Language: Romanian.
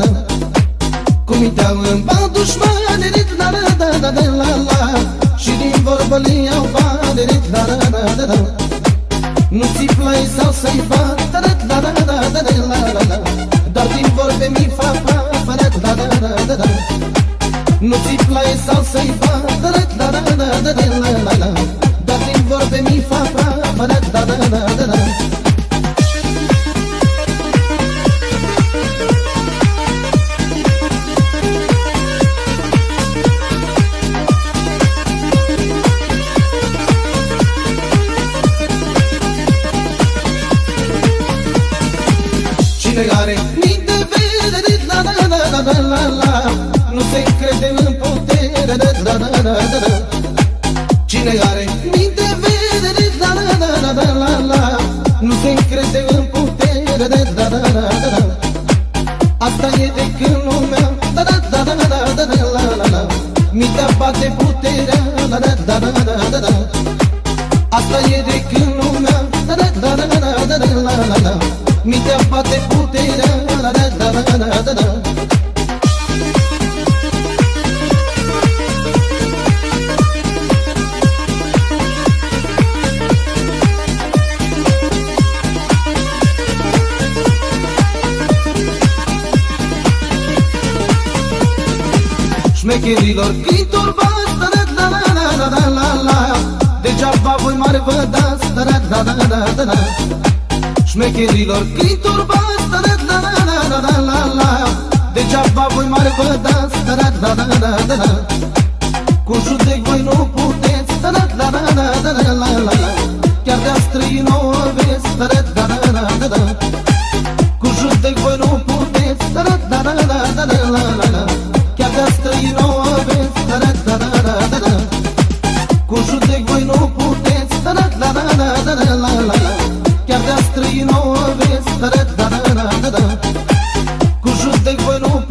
Cu mintea în bani dușmani, la. Și din vorbă le iau bani, la. Nu ți plai sau să-i bat, la. Dar din vorbe mi fac la. Nu ți plai sau să-i bat, la. Dar din vorbe mi fac la. Cine are mii de vedere, la. Nu se crede în putere, la. Cine are mii de vedere, la. Nu se crede în putere, la. Asta e de când lumea, la. Mintea bate puterea, la. Asta e de când lumea, la. Mintea bate puterea, la. Șmecherilor gânduri bați, la. Degeaba voi mari vă dați, la. Șmecherilor gânduri bați, la. Degeaba voi mari vă dați, la. Cu judec voi nu puteți, la. Chiar de-a străin o aveți, la. Cu judec voi nu puteți, la. Chiar de-a străin o aveți, la. Cu judec voi nu puteți, la. Chiar de-a străin o aveți, la. Cu judec voi nu